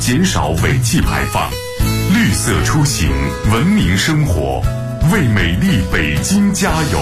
减少尾气排放，绿色出行，文明生活，为美丽北京加油！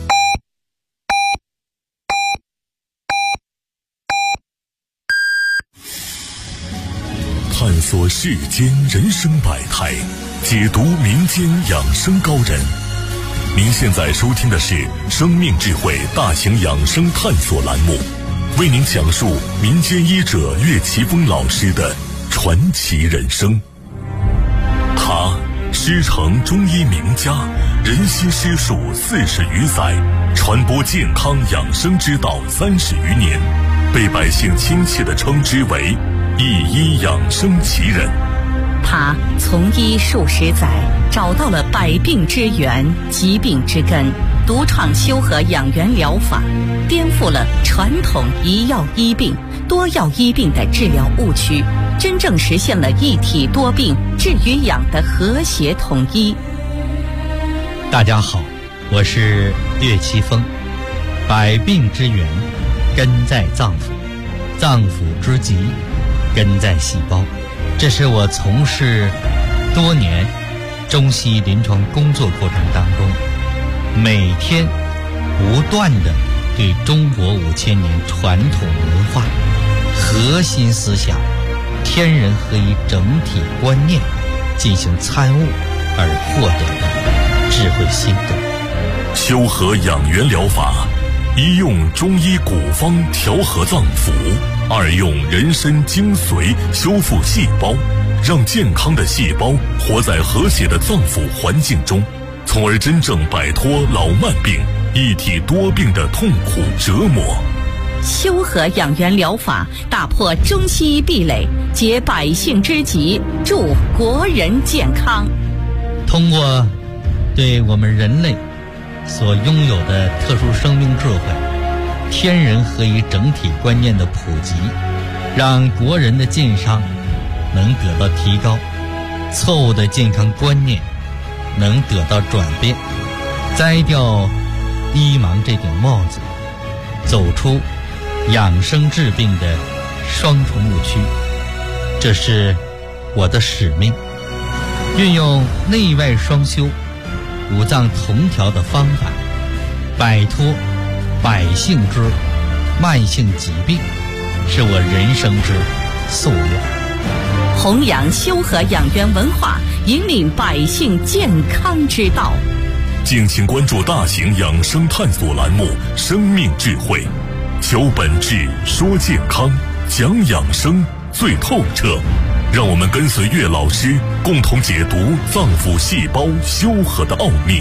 探索世间人生百态，解读民间养生高人。您现在收听的是生命智慧大型养生探索栏目，为您讲述民间医者岳奇峰老师的传奇人生。他师承中医名家，人心师术40余载，传播健康养生之道30余年，被百姓亲切地称之为一医养生奇人。 他从医数十载，找到了百病之源、疾病之根，独创修和养元疗法，颠覆了传统一药医病、多药医病的治疗误区，真正实现了一体多病治与养的和谐统一。 大家好，我是岳奇峰。百病之源根在脏腑，脏腑之疾根在细胞。这是我从事多年中西医临床工作过程当中，每天不断地对中国5000年传统文化核心思想天人合一整体观念进行参悟而获得的智慧心得。 修和养元疗法，一用中医古方调和脏腑，二用人参精髓修复细胞，让健康的细胞活在和谐的脏腑环境中，从而真正摆脱老慢病、一体多病的痛苦折磨。 修和养元疗法打破中西医壁垒，解百姓之急，助国人健康。 通过对我们人类所拥有的特殊生命智慧、天人合一整体观念的普及，让国人的健康能得到提高，错误的健康观念能得到转变，摘掉医盲这顶帽子，走出养生治病的双重误区。这是我的使命，运用内外双修、五脏同调的方法，摆脱百姓之慢性疾病，是我人生之夙愿。 弘扬修和养元文化，引领百姓健康之道。 敬请关注大型养生探索栏目《生命智慧》，求本质，说健康，讲养生最透彻。让我们跟随岳老师，共同解读脏腑细胞修和的奥秘。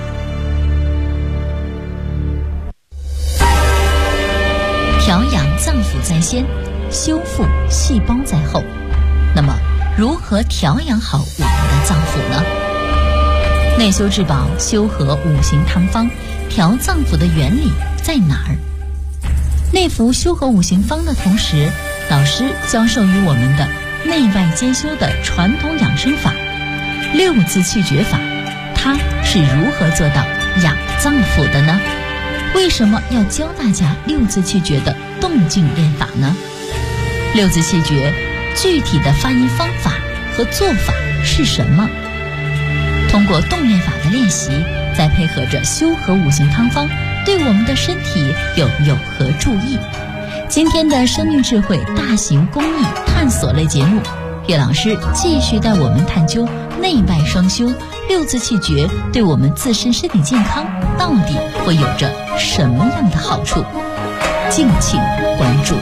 调养脏腑在先，修复细胞在后。那么，如何调养好我们的脏腑呢？内修治宝修和5行汤方调脏腑的原理在哪儿？内服修和5行方的同时，老师教授于我们的内外兼修的传统养生法6字气诀法，它是如何做到养脏腑的呢？为什么要教大家6字气诀的动静练法呢？6字气诀具体的发音方法和做法是什么？通过动练法的练习，再配合着修和5行汤方，对我们的身体有何注意？今天的生命智慧大型公益探索类节目，岳老师继续带我们探究内外双修6字气诀对我们自身身体健康到底会有着什么样的好处？敬请关注。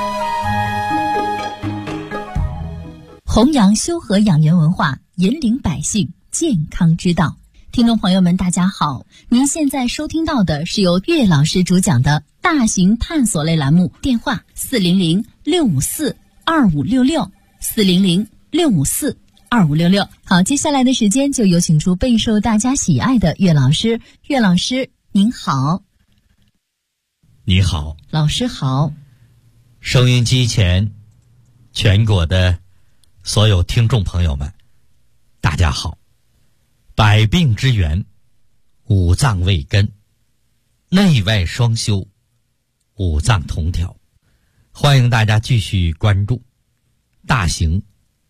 弘扬修和养元文化，引领百姓健康之道。听众朋友们大家好，您现在收听到的是由岳老师主讲的大型探索类栏目，电话400-654-2566 400-654-2566。好，接下来的时间就有请出备受大家喜爱的岳老师。岳老师您好。 你好， 老师好。 收音机前全国的所有听众朋友们大家好。百病之源，五脏为根，内外双修，五脏同调。欢迎大家继续关注大型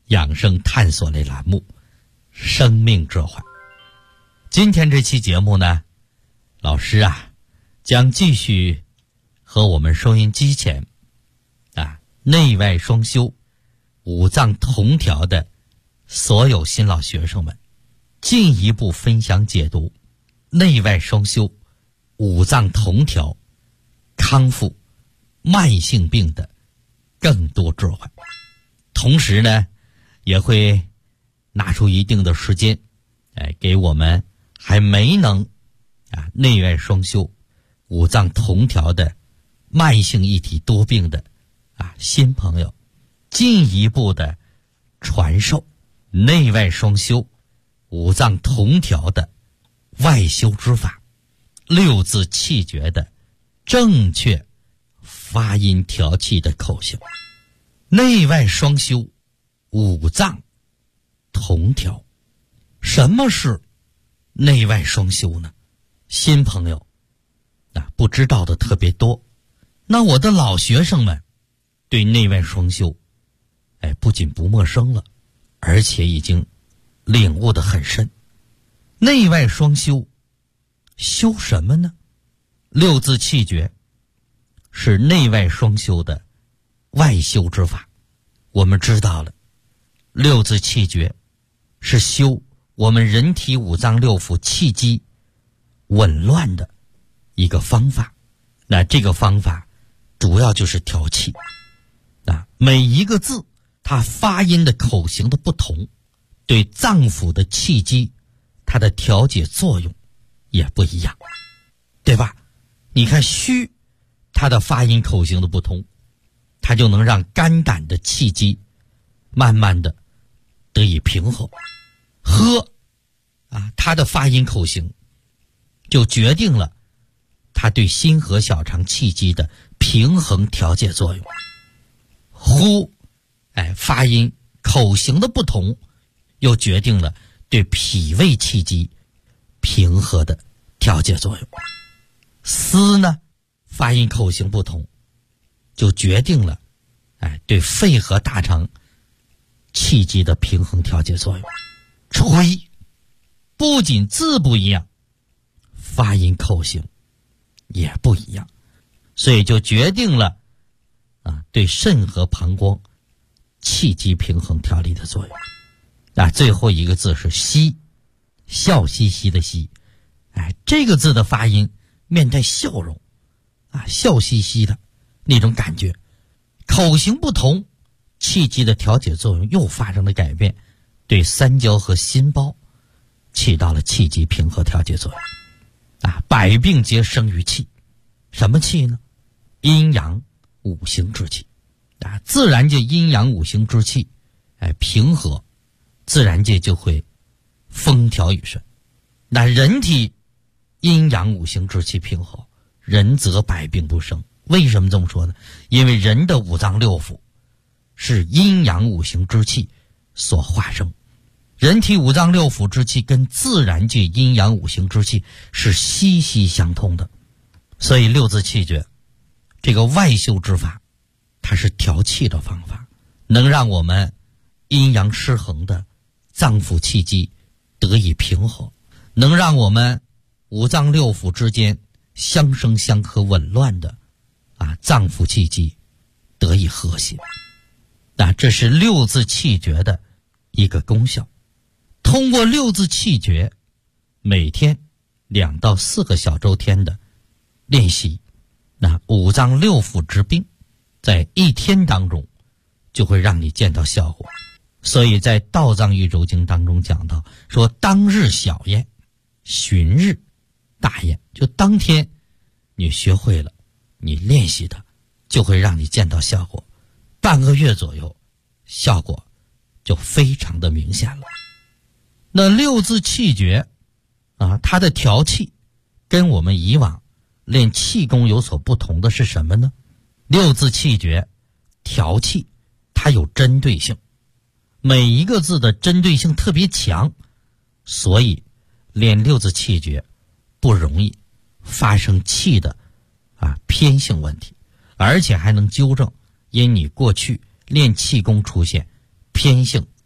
养生探索类栏目《生命智慧》。今天这期节目呢，老师将继续和我们收音机前内外双修、五脏同调的所有新老学生们进一步分享解读内外双修、五脏同调、康复慢性病的更多智慧。同时呢，也会拿出一定的时间给我们还没能内外双修、五脏同调的慢性一体多病的新朋友，进一步的传授内外双修、五脏同调的外修之法，六字气诀的正确发音调气的口型。内外双修，五脏同调。什么是内外双修呢？新朋友不知道的特别多。那我的老学生们对内外双修不仅不陌生了，而且已经领悟得很深。内外双修修什么呢？六字气诀是内外双修的外修之法。我们知道了，六字气诀是修我们人体五脏六腑气机紊乱的一个方法。那这个方法主要就是调气。每一个字它发音的口型的不同，对脏腑的气机它的调节作用也不一样，对吧？你看虚，它的发音口型的不同，它就能让肝胆的气机慢慢的得以平和。喝它的发音口型就决定了它对心和小肠气机的平衡调节作用。呼发音口型的不同，又决定了对脾胃气机平和的调节作用。嘶呢，发音口型不同，就决定了对肺和大肠气机的平衡调节作用。吹不仅字不一样，发音口型也不一样，所以就决定了对肾和膀胱气机平衡调理的作用。最后一个字是嘻，笑嘻嘻的嘻。这个字的发音面带笑容笑嘻嘻的那种感觉。口型不同，气机的调节作用又发生了改变，对三焦和心包起到了气机平和调节作用。百病皆生于气。什么气呢？阴阳五行之气。自然界阴阳五行之气平和，自然界就会风调雨顺。那人体阴阳五行之气平和，人则百病不生。为什么这么说呢？因为人的五脏六腑是阴阳五行之气所化生，人体五脏六腑之气跟自然界阴阳五行之气是息息相通的。所以六字气诀这个外修之法，它是调气的方法，能让我们阴阳失衡的脏腑气机得以平和，能让我们五脏六腑之间相生相克紊乱的脏腑气机得以和谐。这是六字气诀的一个功效。通过六字气诀每天2到4个小周天的练习，五脏六腑之病在1天当中就会让你见到效果。所以在道藏一周经当中讲到说，当日小验，旬日大验。就当天你学会了，你练习的就会让你见到效果，半个月左右效果就非常的明显了。那六字气诀它的调气跟我们以往练气功有所不同的是什么呢？六字气诀调气它有针对性，每一个字的针对性特别强，所以练六字气诀不容易发生气的偏性问题，而且还能纠正因你过去练气功出现偏性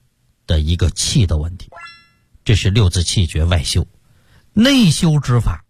的一个气的问题。这是六字气诀外修。内修之法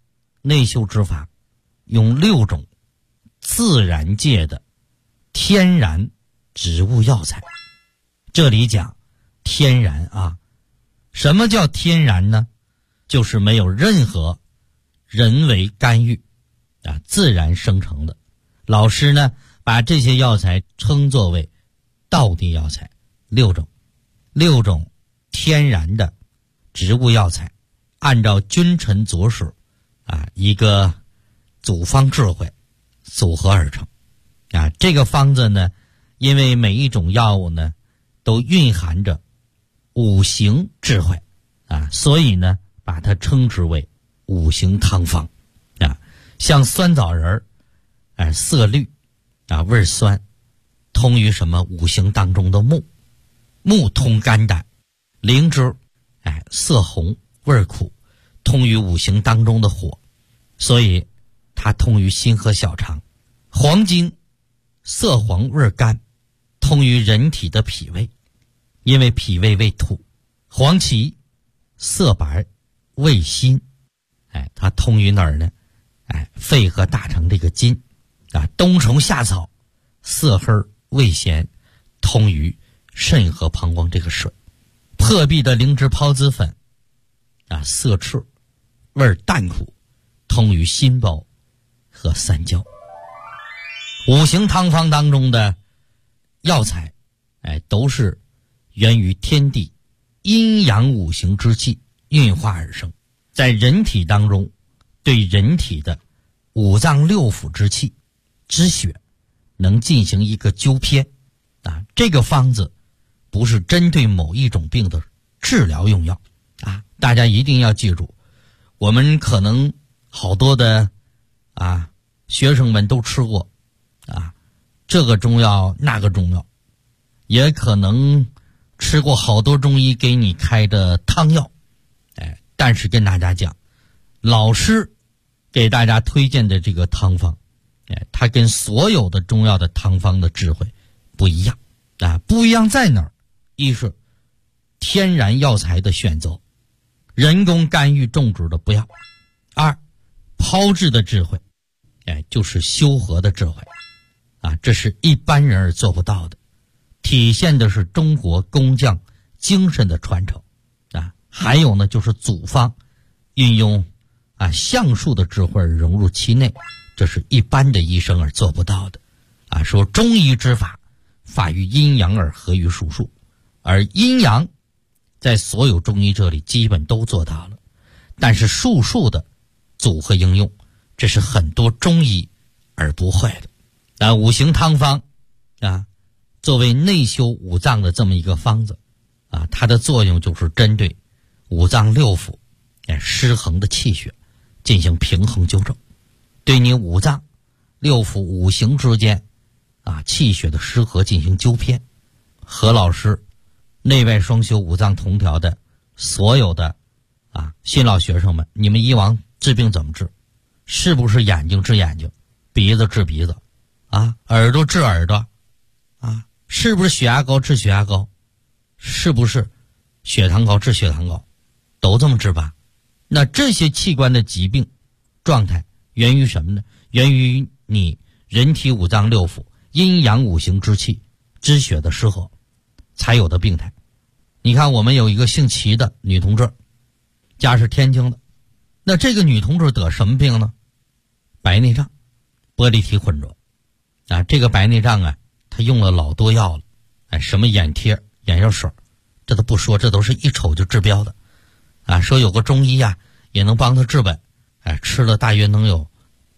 用6种自然界的天然植物药材。这里讲天然啊，什么叫天然呢？就是没有任何人为干预啊，自然生成的。老师呢把这些药材称作为道地药材，6种天然的植物药材，按照君臣佐使啊一个组方智慧组合而成啊。这个方子呢，因为每一种药物呢都蕴含着五行智慧啊，所以呢把它称之为五行汤方啊。像酸枣仁色绿啊，味酸，通于什么五行当中的木通肝胆。灵芝色红味苦，通于五行当中的火，所以它通于心和小肠。黄金色黄味甘，通于人体的脾胃，因为脾胃为土。黄芪色白味辛，它通于哪儿呢？肺和大肠这个筋啊。冬虫夏草色黑味咸，通于肾和膀胱这个水。破壁的灵芝孢子粉啊，色赤味淡苦，通于心包和三焦。五行汤方当中的药材都是源于天地阴阳五行之气运化而生，在人体当中对人体的五脏六腑之气之血能进行一个纠偏啊。这个方子不是针对某一种病的治疗用药啊，大家一定要记住。我们可能好多的学生们都吃过这个中药那个中药，也可能吃过好多中医给你开的汤药，但是跟大家讲，老师给大家推荐的这个汤方，它跟所有的中药的汤方的智慧不一样不一样在哪儿？一是天然药材的选择，人工干预种植的不要；二，炮制的智慧，就是修和的智慧这是一般人做不到的，体现的是中国工匠精神的传承还有呢，就是祖方运用橡树的智慧融入其内，这是一般的医生而做不到的说中医之法，法于阴阳而合于术数，而阴阳在所有中医这里基本都做到了，但是术数的组合应用，这是很多中医而不会的五行汤方作为内修五脏的这么一个方子它的作用就是针对五脏六腑失衡的气血进行平衡纠正，对你五脏六腑五行之间气血的失和进行纠偏。何老师内外双修五脏同调的所有的新老学生们，你们以往治病怎么治？是不是眼睛治眼睛，鼻子治鼻子耳朵治耳朵是不是血压高治血压高？是不是血糖高治血糖高？都这么治吧。那这些器官的疾病状态源于什么呢？源于你人体五脏六腑阴阳五行之气之血的失和才有的病态。你看我们有一个姓齐的女同志，家是天津的，那这个女同志得什么病呢？白内障玻璃体混浊这个白内障她用了老多药了什么眼贴眼药水这都不说，这都是一瞅就治标的说有个中医也能帮她治本吃了大约能有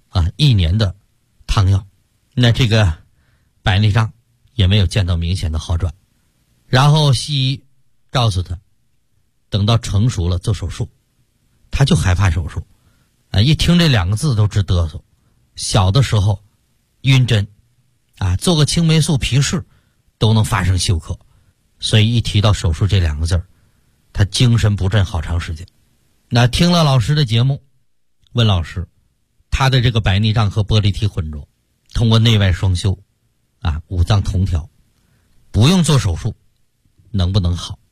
1年的汤药，那这个白内障也没有见到明显的好转。然后西医告诉她等到成熟了做手术，她就害怕手术一听这2个字都直嘚瑟。小的时候晕针做个青霉素皮试都能发生休克，所以一提到手术这2个字她精神不振好长时间。那听了老师的节目，问老师她的这个白内障和玻璃体混浊通过内外双修五脏同调不用做手术能不能好？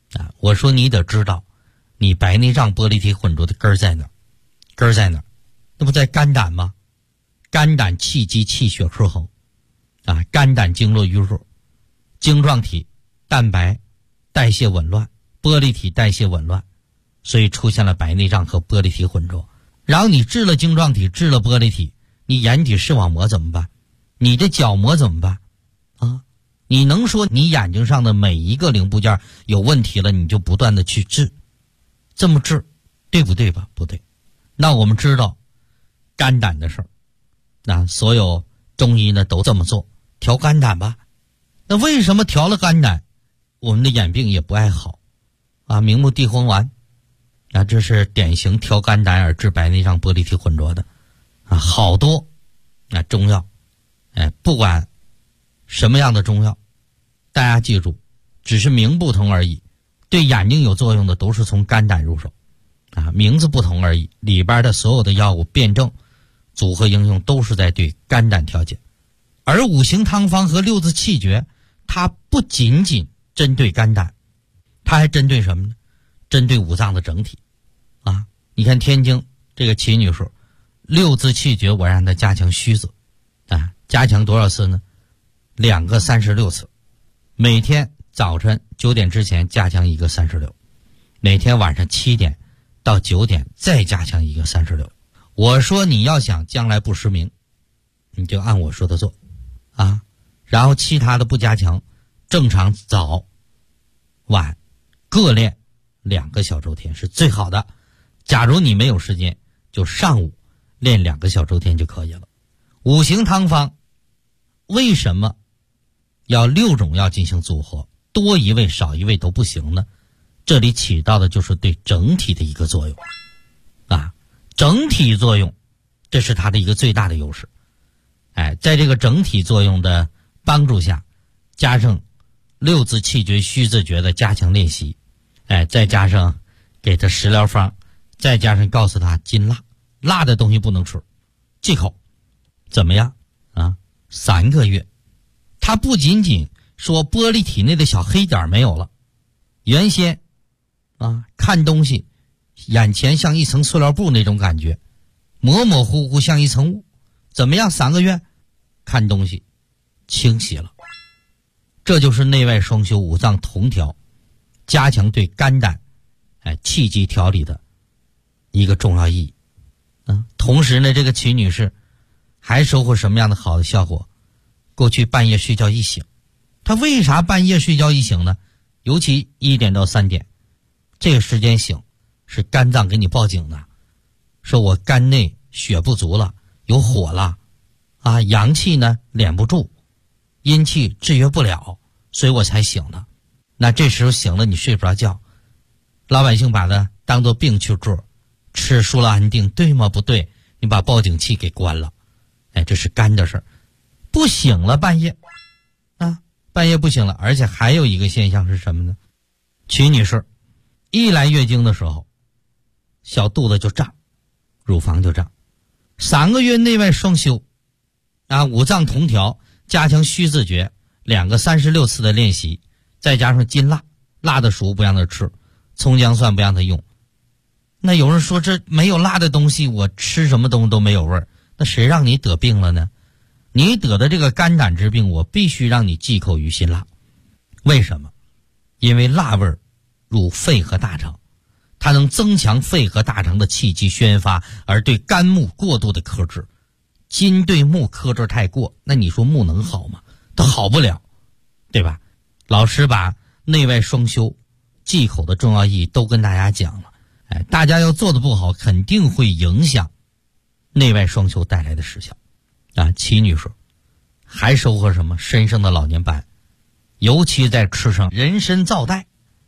啊，我说你得知道，你白内障玻璃体混浊的根儿在哪儿？根儿在哪儿？那不在肝胆吗？肝胆气机气血失衡，啊，肝胆经络淤弱，晶状体蛋白代谢紊乱，玻璃体代谢紊乱，所以出现了白内障和玻璃体混浊。然后你治了晶状体，治了玻璃体，你眼底视网膜怎么办？你的角膜怎么办？啊，你能说你眼睛上的每一个零部件有问题了，你就不断的去治，这么治，对不对吧？不对。那我们知道肝胆的事儿，那所有中医呢都这么做，调肝胆吧。那为什么调了肝胆，我们的眼病也不爱好啊？明目地黄丸啊，这是典型调肝胆而治白内障玻璃体混浊的啊，好多啊中药，哎，不管什么样的中药，大家记住，只是名不同而已，对眼睛有作用的都是从肝胆入手啊，名字不同而已，里边的所有的药物辩证组合应用都是在对肝胆调节。而五行汤方和六字气诀，它不仅仅针对肝胆，它还针对什么呢？针对五脏的整体啊！你看天津这个齐女士，六字气诀我让她加强虚字啊，加强多少次呢？2个36次，每天早晨9点之前加强1个36，每天晚上7点到9点再加强1个36。我说你要想将来不失明，你就按我说的做啊，然后其他的不加强，正常早晚各练2个小周天是最好的。假如你没有时间，就上午练2个小周天就可以了。五行汤方为什么要6种药进行组合，多一味少一味都不行呢？这里起到的就是对整体的一个作用啊，整体作用，这是它的一个最大的优势。哎，在这个整体作用的帮助下，加上六字气诀虚字诀的加强练习，哎，再加上给他食疗方，再加上告诉他禁辣，辣的东西不能吃，忌口，怎么样啊？3个月，他不仅仅说玻璃体内的小黑点没有了，原先啊看东西眼前像一层塑料布那种感觉，模模糊糊像一层雾，怎么样？3个月看东西清晰了。这就是内外双修五脏同调，加强对肝胆气机调理的一个重要意义。同时呢，这个齐女士还收获什么样的好的效果？过去半夜睡觉一醒，她为啥半夜睡觉一醒呢？尤其1点到3点这个时间醒，是肝脏给你报警的，说我肝内血不足了，有火了啊，阳气呢敛不住，阴气制约不了，所以我才醒的。那这时候醒了你睡不着觉，老百姓把它当作病去治，吃舒乐安定，对吗？不对，你把报警器给关了。哎，这是肝的事儿，不醒了半夜啊，半夜不醒了。而且还有一个现象是什么呢？齐女士一来月经的时候，小肚子就胀，乳房就胀。3个月内外双修啊，五脏同调，加强虚字诀，2个36次的练习，再加上禁辣，辣的食物不让他吃，葱姜蒜不让他用。那有人说这没有辣的东西，我吃什么东西都没有味儿，那谁让你得病了呢？你得的这个肝胆之病，我必须让你忌口于辛辣。为什么？因为辣味入肺和大肠，它能增强肺和大肠的气机宣发，而对肝木过度的克制。金对木克制太过，那你说木能好吗？它好不了，对吧？老师把内外双修忌口的重要意义都跟大家讲了，哎，大家要做的不好，肯定会影响内外双修带来的实效啊。齐女士还收获什么？身上的老年斑，尤其在吃上人参皂带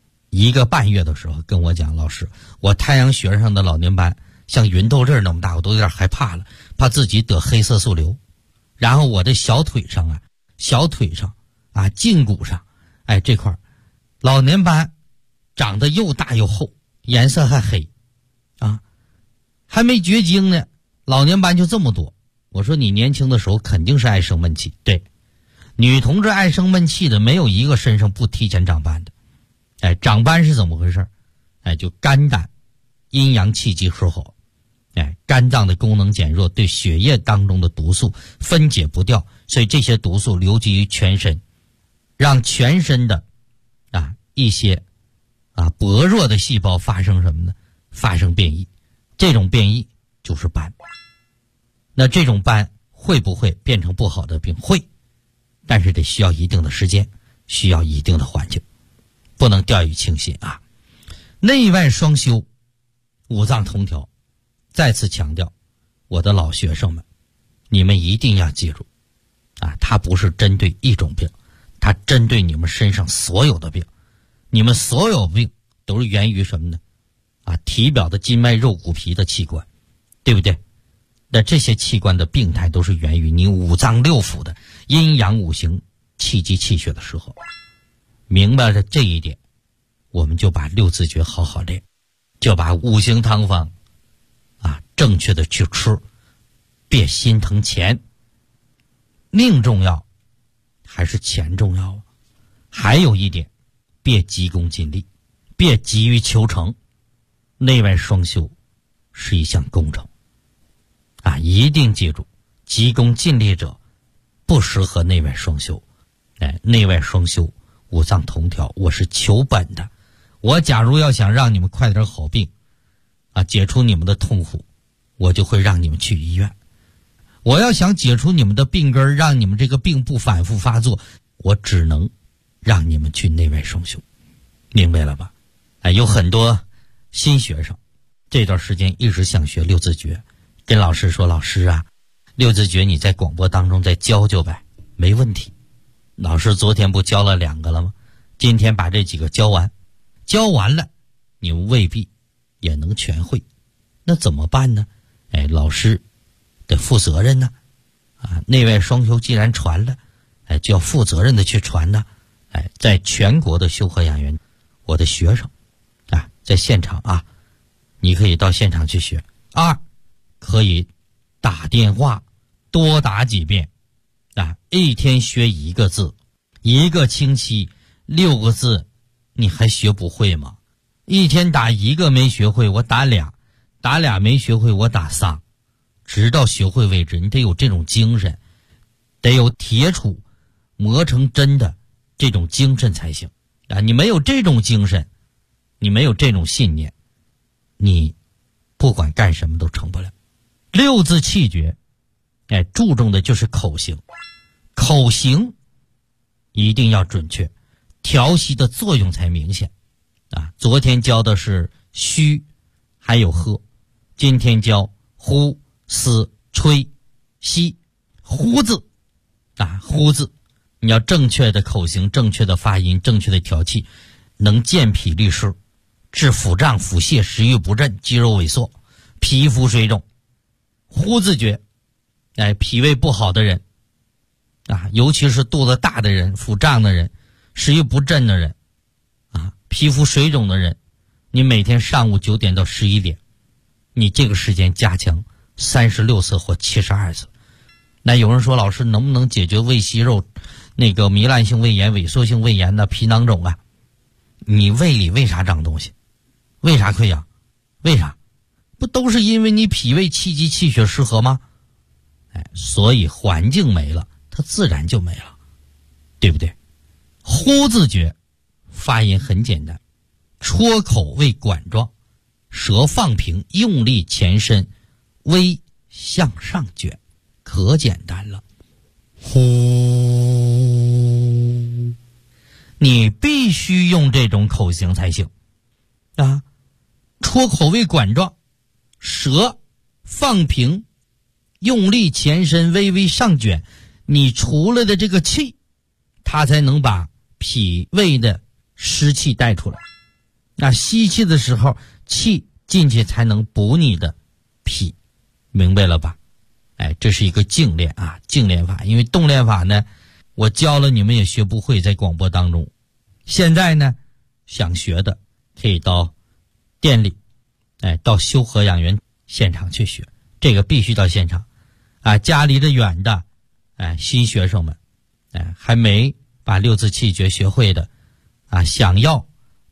1个半月的时候，跟我讲，老师，我太阳穴上的老年斑像芸豆粒那么大，我都有点害怕了，怕自己得黑色素瘤。然后我的小腿上啊胫骨上，哎，这块老年斑长得又大又厚，颜色还黑啊，还没绝经呢，老年斑就这么多。我说你年轻的时候肯定是爱生闷气，对，女同志爱生闷气的没有一个身上不提前长斑的。 长斑是怎么回事？就肝胆阴阳气机失衡，肝脏的功能减弱，对血液当中的毒素分解不掉，所以这些毒素流积于全身，让全身的一些薄弱的细胞发生什么呢？发生变异，这种变异就是斑。那这种斑会不会变成不好的病？会，但是得需要一定的时间，需要一定的环境，不能掉以轻心啊。内外双修，五脏同调，再次强调，我的老学生们，你们一定要记住它不是针对一种病，它针对你们身上所有的病。你们所有病都是源于什么呢？体表的筋脉肉骨皮的器官，对不对？那这些器官的病态都是源于你五脏六腑的阴阳五行气机气血的时候。明白了这一点，我们就把六字诀好好练，就把五行汤方正确的去吃，别心疼钱。命重要还是钱重要？还有一点，别急功近利，别急于求成。内外双修是一项工程一定记住，急功近利者不适合内外双修。内外双修，五脏同调，我是求本的。我假如要想让你们快点好病解除你们的痛苦，我就会让你们去医院。我要想解除你们的病根，让你们这个病不反复发作，我只能让你们去内外双修。明白了吧？有很多新学生这段时间一直想学六字诀，跟老师说，老师六字诀你在广播当中再教教呗。没问题，老师昨天不教了2个了吗？今天把这几个教完，教完了你未必也能全会，那怎么办呢？老师得负责任呢内外双修既然传了就要负责任的去传呢在全国的修和养元，我的学生在现场你可以到现场去学。2可以打电话多打几遍一天学1个字，1个星期6个字，你还学不会吗？一天打1个没学会，我打2，打2没学会，我打3，直到学会为止。你得有这种精神，得有铁杵磨成针的这种精神才行你没有这种精神，你没有这种信念，你不管干什么都成不了。六字气诀注重的就是口型，口型一定要准确，调息的作用才明显昨天教的是虚还有喝，今天教呼嘶吹吸。呼字呼字你要正确的口型，正确的发音，正确的调气，能健脾利湿，治腹胀腹泻，食欲不振，肌肉萎缩，皮肤水肿。呼字诀脾胃不好的人尤其是肚子大的人，腹胀的人，食欲不振的人皮肤水肿的人，你每天上午9点到11点，你这个时间加强36次或72次。那有人说，老师能不能解决胃息肉那个糜烂性胃炎、萎缩性胃炎的皮囊肿你胃里为啥长东西？为啥溃疡？为啥？不都是因为你脾胃气机气血失和吗？所以环境没了，它自然就没了，对不对？呼字诀发音很简单，戳口为管状，舌放平，用力前伸，微向上卷，可简单了。呼，你必须用这种口型才行戳口为管状，舌放平，用力前伸，微微上卷，你出来的这个气，它才能把脾胃的湿气带出来。吸气的时候，气进去才能补你的脾，明白了吧？这是一个静练静练法。因为动练法呢，我教了你们也学不会，在广播当中。现在呢，想学的可以到店里，到修和养元现场去学，这个必须到现场家离得远的新学生们还没把六字气诀学会的想要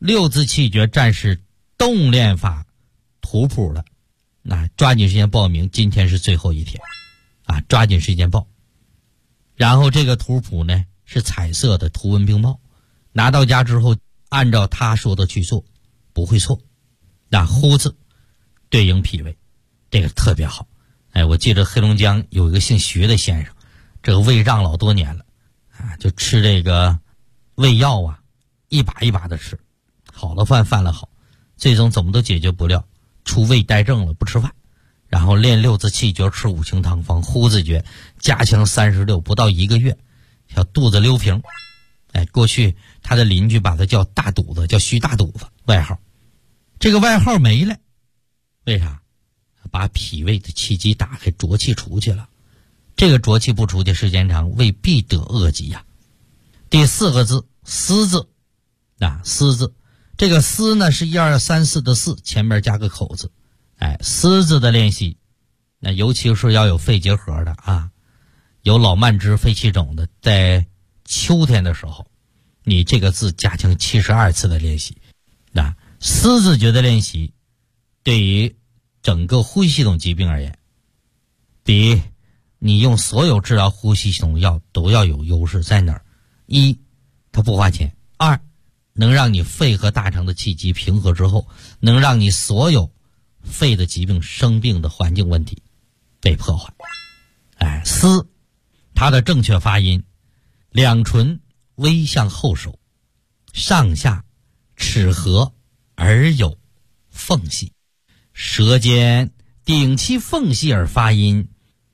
六字气诀战士动练法图谱了，那抓紧时间报名，今天是最后一天啊，抓紧时间报。然后这个图谱呢是彩色的，图文并茂，拿到家之后按照他说的去做，不会错。那呼字对应脾胃，这个特别好。我记得黑龙江有一个姓徐的先生，这个胃胀老多年了啊，就吃这个胃药啊，一把一把的吃，好了犯了好，最终怎么都解决不了，出胃呆症了，不吃饭，然后练六字气诀，吃五行汤方，呼字诀，加强36，不到1个月，小肚子溜平。过去他的邻居把他叫大肚子，叫徐大肚子外号，这个外号没了，为啥？把脾胃的气机打开，浊气出去了。这个浊气不出去，时间长，胃必得恶疾呀。第4个字思字啊，思字，这个思呢是1、2、3、4的4，前面加个口字。思字的练习，那尤其是要有肺结核的啊，有老慢支、肺气肿的，在秋天的时候，你这个字加强72次的练习。那思字诀的练习，对于整个呼吸系统疾病而言，比你用所有治疗呼吸系统药都要有优势。在哪儿？一，它不花钱；二，能让你肺和大肠的气机平和之后，能让你所有肺的疾病、生病的环境问题被破坏。思，它的正确发音，两唇微向后收，上下齿合而有缝隙，舌尖顶其缝隙而发音，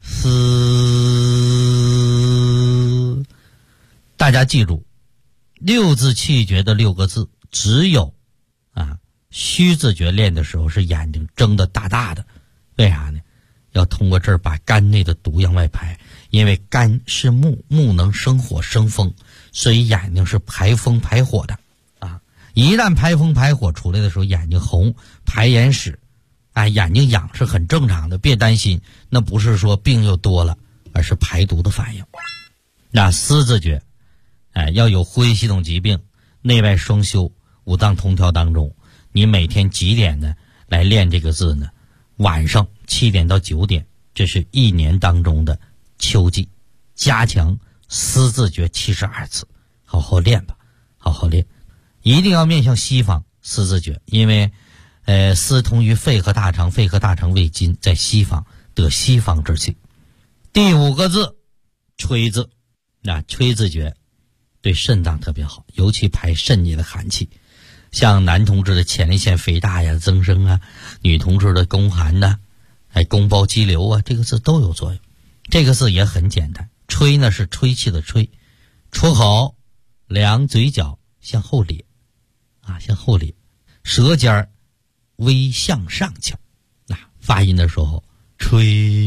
思。大家记住，六字气诀的6个字，只有虚字诀练的时候是眼睛睁得大大的，为啥呢？要通过这儿把肝内的毒向外排，因为肝是木，木能生火生风，所以眼睛是排风排火的啊。一旦排风排火出来的时候，眼睛红，排眼屎，眼睛痒是很正常的，别担心，那不是说病又多了，而是排毒的反应。那思字诀，要有呼吸系统疾病、内外双修、五脏同调当中，你每天几点呢来练这个字呢？晚上7点到9点，这是1年当中的秋季，加强思字诀72次，好好练吧，好好练，一定要面向西方思字诀，因为思通于肺和大肠，肺和大肠为筋，在西方得西方之气。第5个字吹字，那吹字诀对肾脏特别好，尤其排肾里的寒气，像男同志的前列腺肥大呀、增生啊，女同志的宫寒呐、宫包肌瘤啊，这个字都有作用。这个字也很简单，吹呢是吹气的吹，出口两嘴角向后咧向后咧，舌尖微向上翘，发音的时候吹。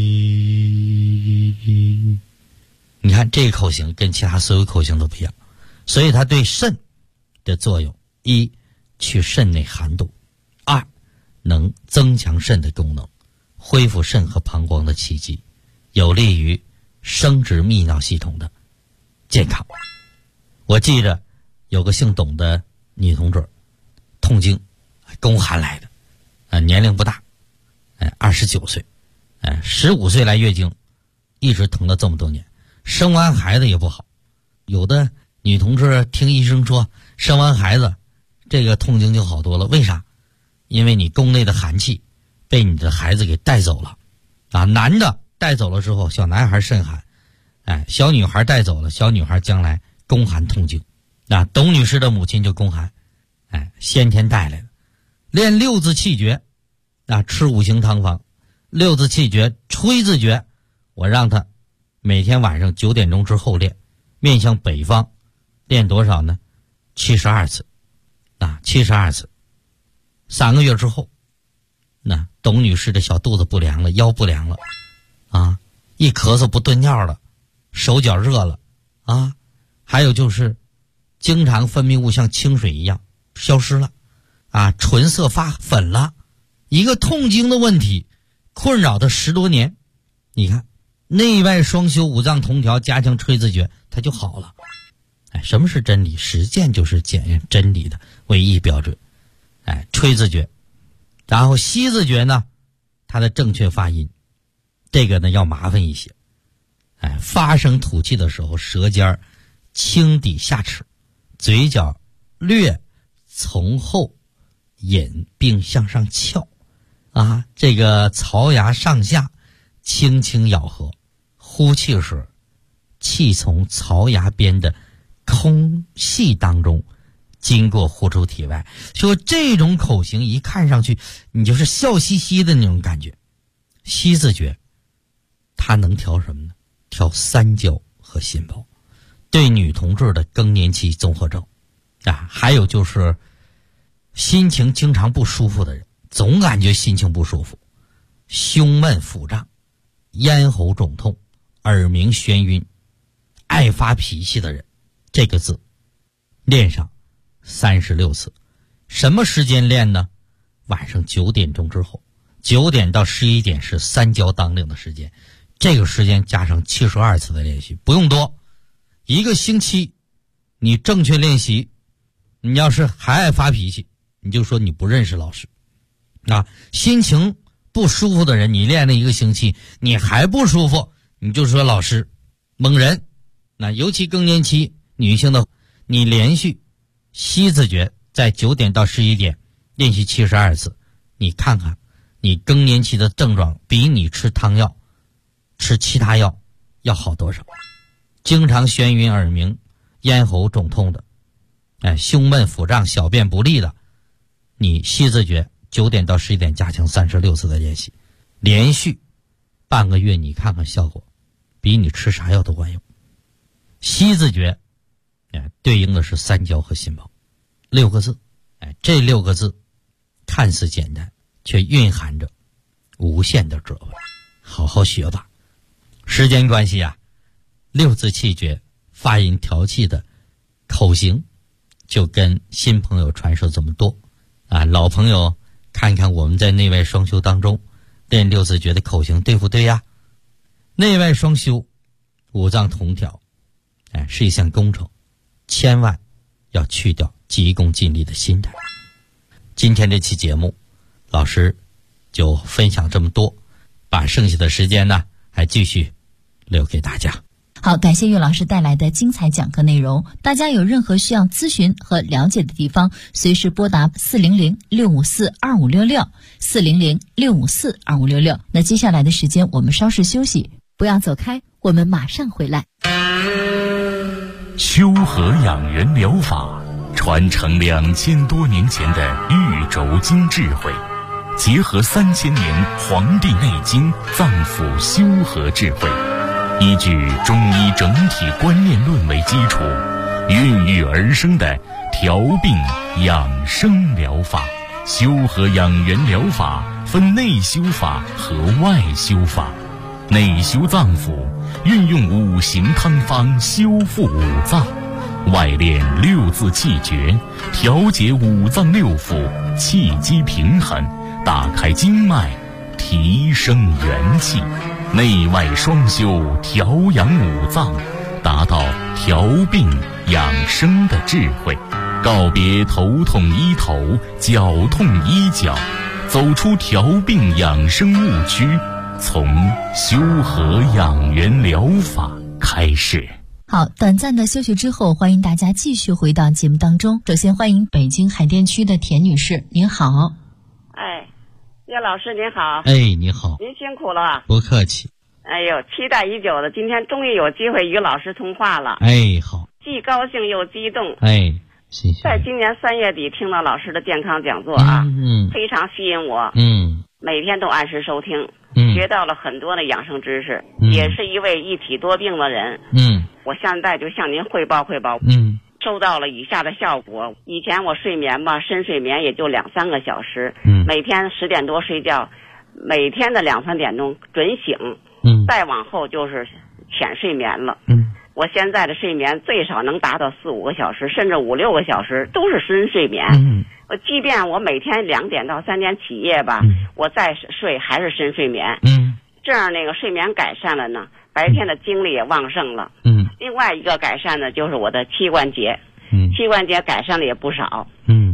你看这个口型跟其他所有口型都不一样，所以它对肾的作用，一，去肾内寒毒；二，能增强肾的功能，恢复肾和膀胱的气机，有利于生殖泌尿系统的健康。我记着有个姓董的女同志，痛经，宫寒来的，年龄不大，29岁，15岁来月经，一直疼了这么多年，生完孩子也不好。有的女同志听医生说生完孩子这个痛经就好多了，为啥？因为你宫内的寒气被你的孩子给带走了男的带走了之后，小男孩肾寒，小女孩带走了，小女孩将来宫寒痛经。董女士的母亲就宫寒，先天带来的。练六字气诀，吃五行汤方，六字气诀吹字诀，我让他每天晚上9点钟之后练，面向北方，练多少呢？72次，72次。3个月之后，董女士的小肚子不凉了，腰不凉了，一咳嗽不顿尿了，手脚热了，还有就是经常分泌物像清水一样消失了，唇色发粉了，一个痛经的问题困扰的10多年，你看内外双修，五脏同调，加强吹字诀，它就好了。什么是真理？实践就是检验真理的为一标准。吹字诀，然后吸字诀呢，它的正确发音，这个呢要麻烦一些。发声吐气的时候，舌尖轻抵下齿，嘴角略从后引并向上翘这个槽牙上下轻轻咬合，呼气时气从槽牙边的空隙当中经过呼出体外。说这种口型一看上去你就是笑嘻嘻的那种感觉。吸字诀它能调什么呢？调三焦和心包，对女同志的更年期综合症还有就是心情经常不舒服的人，总感觉心情不舒服，胸闷腹胀，咽喉肿痛，耳鸣眩晕，爱发脾气的人，这个字练上36次。什么时间练呢？晚上9点钟之后，9点到11点是三焦当令的时间，这个时间加上72次的练习，不用多，一个星期你正确练习。你要是还爱发脾气，你就说你不认识老师心情不舒服的人，你练了一个星期你还不舒服，你就说老师蒙人。尤其更年期女性的，你连续吸字诀在9点到11点练习72次，你看看你更年期的症状比你吃汤药吃其他药要好多少。经常眩晕耳鸣，咽喉肿痛的，胸闷腹胀，小便不利的，你吸字诀9点到11点加强36次的练习，连续半个月，你看看效果比你吃啥药都管用。吸字诀对应的是三焦和心包，6个字，这6个字看似简单，却蕴含着无限的智慧，好好学吧。时间关系6字气诀发音调气的口型就跟新朋友传授这么多老朋友看看我们在内外双修当中练6字诀的口型对不对呀？内外双修五脏同调是一项工程，千万要去掉急功近利的心态。今天这期节目老师就分享这么多，把剩下的时间呢还继续留给大家。 好，感谢岳老师带来的精彩讲课内容。大家有任何需要咨询和了解的地方，随时拨打400-654-2566 400-654-2566。那接下来的时间我们稍事休息，不要走开，我们马上回来。 修和养元疗法传承2000多年前的玉轴经智慧，结合3000年《黄帝内经》脏腑修和智慧，依据中医整体观念论为基础，孕育而生的调病养生疗法。修和养元疗法分内修法和外修法。内修脏腑，运用5行汤方修复五脏；外练6字气诀，调节五脏六腑，气机平衡，打开经脉，提升元气。内外双修，调养五脏，达到调病养生的智慧。告别头痛医头，脚痛医脚，走出调病养生误区，从修和养元疗法开始。 好，短暂的休息之后，欢迎大家继续回到节目当中。首先欢迎北京海淀区的田女士，您好。 岳老师您好。 你好。 您辛苦了。 不客气。 哎呦，期待已久的今天终于有机会与老师通话了。 好。 既高兴又激动。 谢谢。 在今年3月底听到老师的健康讲座非常吸引我。每天都按时收听。学到了很多的养生知识。也是一位一体多病的人。我现在就向您汇报。收到了以下的效果。以前我睡眠深睡眠也就2-3个小时。每天10点多睡觉，每天的2-3点钟准醒。再往后就是浅睡眠了。我现在的睡眠最少能达到4-5个小时，甚至5-6个小时都是深睡眠。即便我每天2点到3点起夜我再睡还是深睡眠。这样那个睡眠改善了呢，白天的精力也旺盛了。另外一个改善呢，就是我的膝关节。膝关节改善了也不少。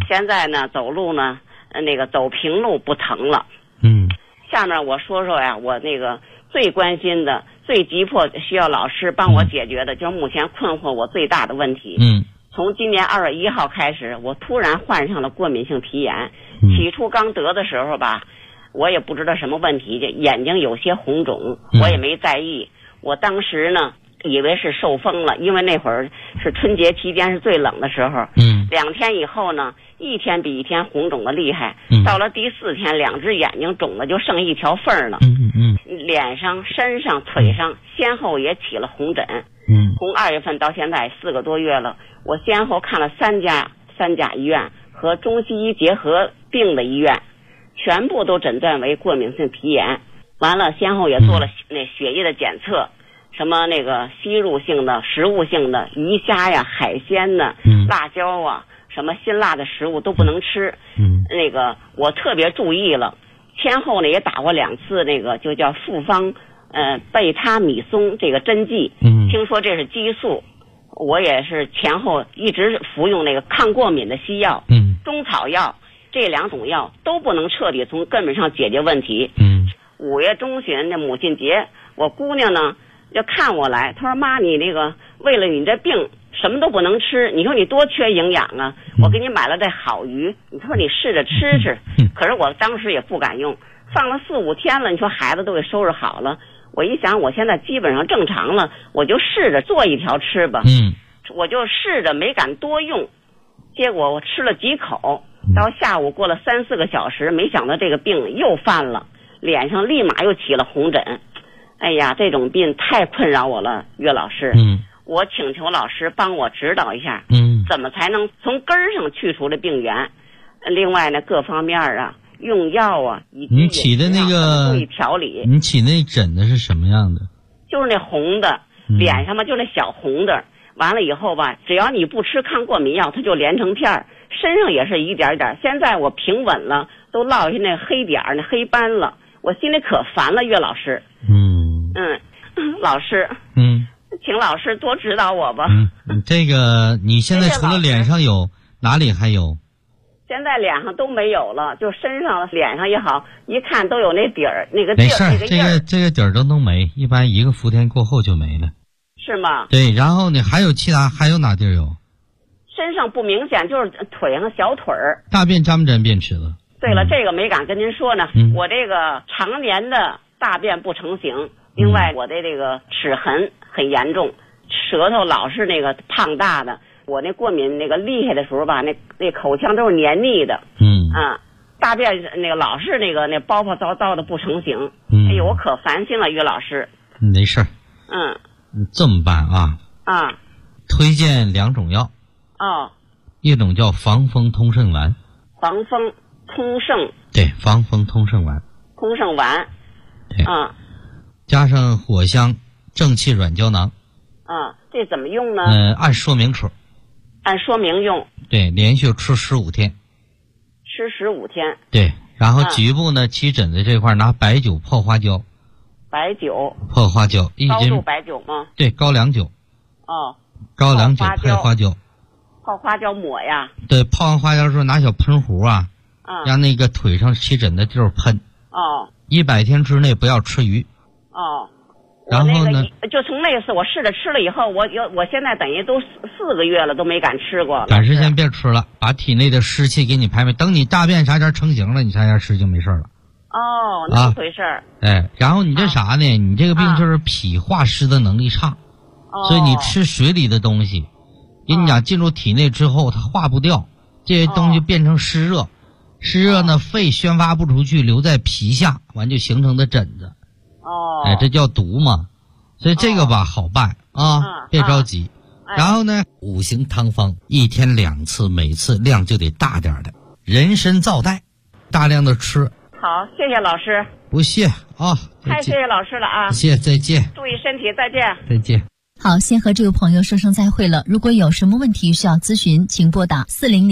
现在呢走路呢那个走平路不疼了。下面我说说呀，我那个最关心的、最急迫需要老师帮我解决的，就是目前困惑我最大的问题。从今年2月1号开始，我突然患上了过敏性皮炎。起初刚得的时候吧，我也不知道什么问题，眼睛有些红肿，我也没在意。我当时呢以为是受风了，因为那会儿是春节期间是最冷的时候。2天以后呢，一天比一天红肿的厉害。到了第4天，2只眼睛肿的就剩一条缝了。脸上、身上、腿上先后也起了红疹。从2月份到现在4个多月了，我先后看了3家医院和中西医结合并的医院，全部都诊断为过敏性皮炎。完了，先后也做了那血液的检测，什么那个吸入性的、食物性的鱼虾呀、海鲜呢、辣椒啊，什么辛辣的食物都不能吃。那个我特别注意了，前后呢也打过2次那个就叫复方贝他米松这个针剂。听说这是激素，我也是前后一直服用那个抗过敏的西药。中草药这2种药都不能彻底从根本上解决问题。5月中旬的母亲节，我姑娘呢就看我来，她说妈，你那个为了你这病什么都不能吃，你说你多缺营养啊，我给你买了这好鱼，你说你试着吃吃。可是我当时也不敢用，放了4、5天了，你说孩子都给收拾好了，我一想我现在基本上正常了，我就试着做一条吃吧。我就试着没敢多用，结果我吃了几口，到下午过了3、4个小时，没想到这个病又犯了，脸上立马又起了红疹。哎呀，这种病太困扰我了，岳老师。我请求老师帮我指导一下，怎么才能从根儿上去除这病源？另外呢，各方面啊，用药啊，以及你起的那个注意调理。 你起那疹子是什么样的？ 就是那红的，脸上嘛就那小红的。完了以后吧，只要你不吃抗过敏药，它就连成片儿，身上也是一点点。现在我平稳了，都落下那黑点儿、那黑斑了，我心里可烦了，岳老师。老师，请老师多指导我吧。 这个你现在除了脸上有，哪里还有？ 现在脸上都没有了，就身上、脸上也好，一看都有那底儿、那个地儿、那个印儿。 这个底儿都能没，一般1个伏天过后就没了。 是吗？ 对，然后呢，还有哪地儿有？ 身上不明显，就是腿上小腿儿。 大便沾不沾便池子？ 对了，这个没敢跟您说呢。我这个常年的大便不成形，另外我的这个齿痕很严重，舌头老是那个胖大的。我那过敏那个厉害的时候吧，那口腔都是黏腻的。大便那个老是那包糟糟的不成形。哎呦，我可烦心了，岳老师。 没事儿。你这么办啊？推荐2种药。一种叫防风通圣丸。 防风通圣。 对，防风通圣丸。 通圣丸。 对。加上藿香正气软胶囊。 这怎么用呢？ 按说明处。 按说明用。 对，连续吃15天。 吃15天。 对，然后局部呢，起疹子这块拿白酒泡花椒。 白酒泡花椒1斤。 高度白酒吗？ 对，高粱酒。高粱酒配花椒。 泡花椒抹呀？ 对，泡完花椒之后拿小喷壶啊，让那个腿上起疹的地儿喷。100天之内不要吃鱼。然后呢？ 就从那次我试着吃了以后，我现在等于都4个月了，都没敢吃过了。 短时间别吃了，把体内的湿气给你排等你大便啥前成型了，你啥前吃就没事了。 那么回事儿。 然后你这啥呢？你这个病就是脾化湿的能力差，所以你吃水里的东西，跟你讲进入体内之后它化不掉，这些东西变成湿热，湿热呢肺宣发不出去，留在皮下，完就形成的疹子。这叫毒嘛。所以这个吧好办别着急。然后呢，5行汤方1天2次，每次量就得大点的。人参皂苷，大量的吃。 好，谢谢老师。 不谢太谢谢老师了啊！ 谢谢，再见。 注意身体，再见。 再见。 好，先和这位朋友说声再会了。如果有什么问题需要咨询，请拨打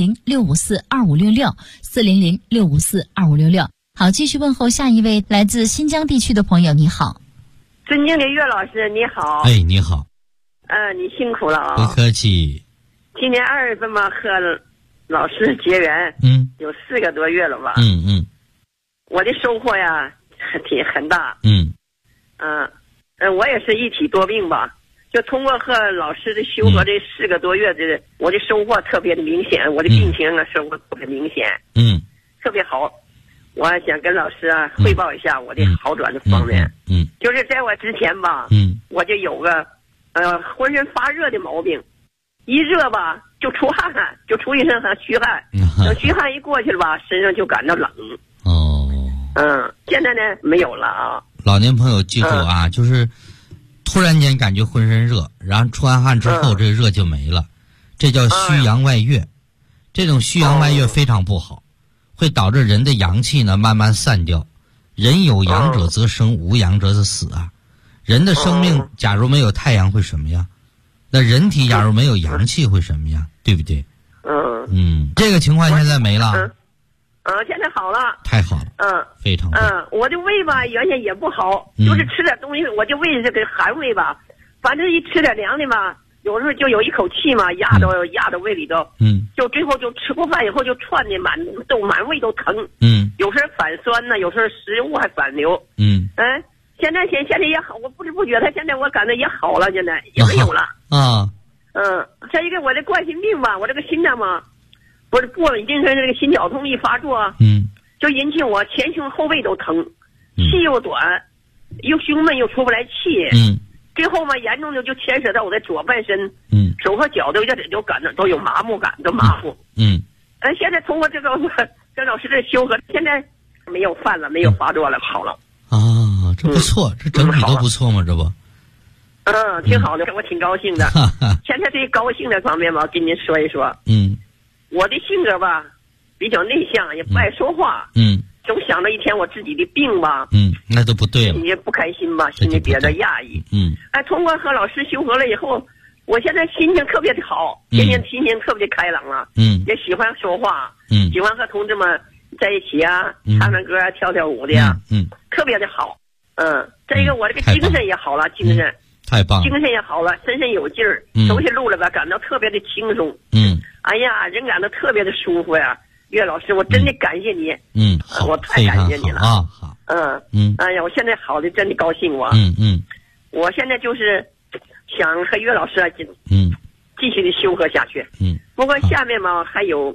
400-654-2566，400-654-2566。好，继续问候下一位来自新疆地区的朋友。你好， 尊敬的岳老师，你好。 你好。 你辛苦了啊。 不客气。 今年2月份嘛，和老师结缘，有4个多月了吧，我的收获呀很大，我也是一体多病吧，就通过和老师的修和这4个多月的，我的收获特别的明显，我的病情啊收获特别明显，特别好。我想跟老师啊汇报一下我的好转的方面，就是在我之前吧，我就有个浑身发热的毛病，一热吧就出汗，就出一身虚汗，等虚汗一过去了吧，身上就感到冷。现在呢没有了啊。 老年朋友记住啊，就是突然间感觉浑身热，然后出完汗之后这热就没了，这叫虚阳外越。这种虚阳外越非常不好，会导致人的阳气呢慢慢散掉。人有阳者则生，无阳者则死啊。人的生命假如没有太阳会什么样？那人体假如没有阳气会什么样？对不对？这个情况现在没了。 现在好了， 太好了，非常好。 我的胃吧原先也不好，就是吃点东西，我就胃是个寒胃吧，反正一吃点凉的吧，有时候就有一口气嘛压到胃里头，就最后就吃过饭以后就窜的满胃都疼，有时候反酸呢，有时候食物还反流，现在也好，我不知不觉他现在我感觉也好了，现在也没有了再一个我的冠心病吧，我这个心脏嘛。不是过了一阵时，这个心绞痛一发作，就引起我前胸后背都疼，气又短，又胸闷又出不来气，最后嘛严重就牵扯到我的左半身，手和脚都感到都有麻木感，都麻木。现在通过这个跟老师这修和，现在没有犯了，没有发作了，好了。 这不错，这整体都不错嘛，这不。 挺好的，我挺高兴的。现在这高兴的方面吧，跟您说一说。我的性格吧，比较内向，也不爱说话。总想着一天我自己的病吧。 那都不对了。 也不开心吧，心里憋着压抑。通过和老师修和了以后，我现在心情特别的好，天天心情特别的开朗了。也喜欢说话。喜欢和同志们在一起啊，唱唱歌啊，跳跳舞的呀。特别的好。再一个我这个精神也好了，精神。 太棒了， 精神也好了，身上有劲儿，走起路来吧，感到特别的轻松。哎呀，人感到特别的舒服呀。岳老师，我真的感谢你。我太感谢你了。 好。 哎呀，我现在好的真的高兴我。我现在就是想和岳老师继续的修和下去。不过下面嘛还有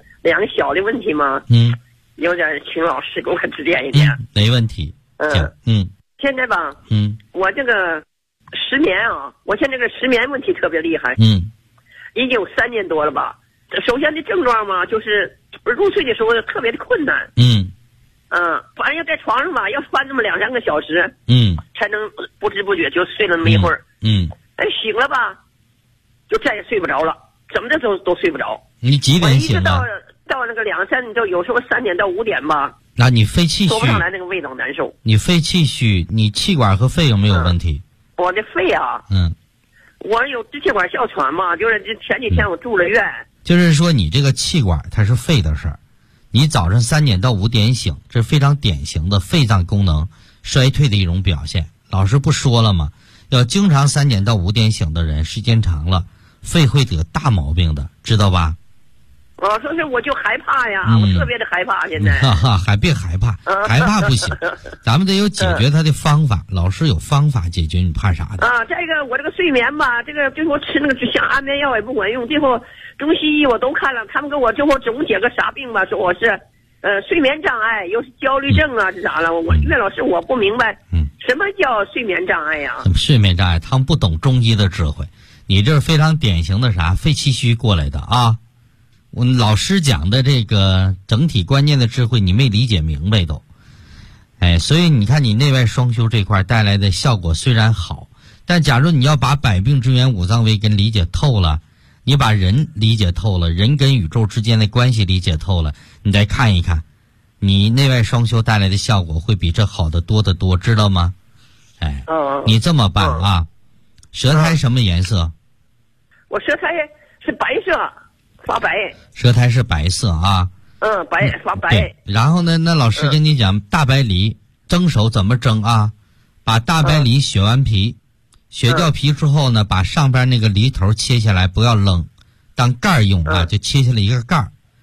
2个小的问题嘛。有点请老师给我指点一点。 没问题。 现在吧，我这个失眠啊，我现在这个失眠问题特别厉害。已经有3年多了吧。首先的症状嘛，就是入睡的时候特别的困难。反正要在床上吧，要翻这么2-3个小时，才能不知不觉就睡了那么一会儿。醒了吧，就再也睡不着了，怎么的都睡不着。 你几点醒的？到那个2-3，就有时候3点到5点吧。 那你肺气虚， 说不上来那个味道难受。 你肺气虚，你气管和肺有没有问题？ 我的肺啊，我有支气管哮喘嘛，就是前几天我住了院。 就是说你这个气管它是肺的事儿，你早上3点到5点醒，这是非常典型的肺脏功能衰退的一种表现。老师不说了吗？要经常3点到5点醒的人，时间长了，肺会得大毛病的，知道吧？ 所以我就害怕呀，我特别的害怕现在。 还别害怕，害怕不行，咱们得有解决它的方法。老师有方法解决，你怕啥的？ 再一个我这个睡眠吧，这个最后吃那个像安眠药也不管用，最后中西医我都看了，他们给我最后总结个啥病吧，说我是睡眠障碍，又是焦虑症啊，是啥了？岳老师我不明白，什么叫睡眠障碍呀？ 睡眠障碍，他们不懂中医的智慧。你这是非常典型的啥？肺气虚过来的啊。我老师讲的这个整体观念的智慧，你没理解明白都。所以你看你内外双修这块带来的效果虽然好，但假如你要把百病之源五脏为根理解透了，你把人理解透了，人跟宇宙之间的关系理解透了，你再看一看，你内外双修带来的效果会比这好得多得多，知道吗？你这么办啊，舌苔什么颜色？ 我舌苔是白色。发白， 舌苔是白色啊。 白发白。 然后呢，那老师跟你讲，大白梨蒸熟怎么蒸啊？把大白梨削完皮，削掉皮之后呢，把上边那个梨头切下来，不要扔，当盖用啊，就切下来一个盖儿，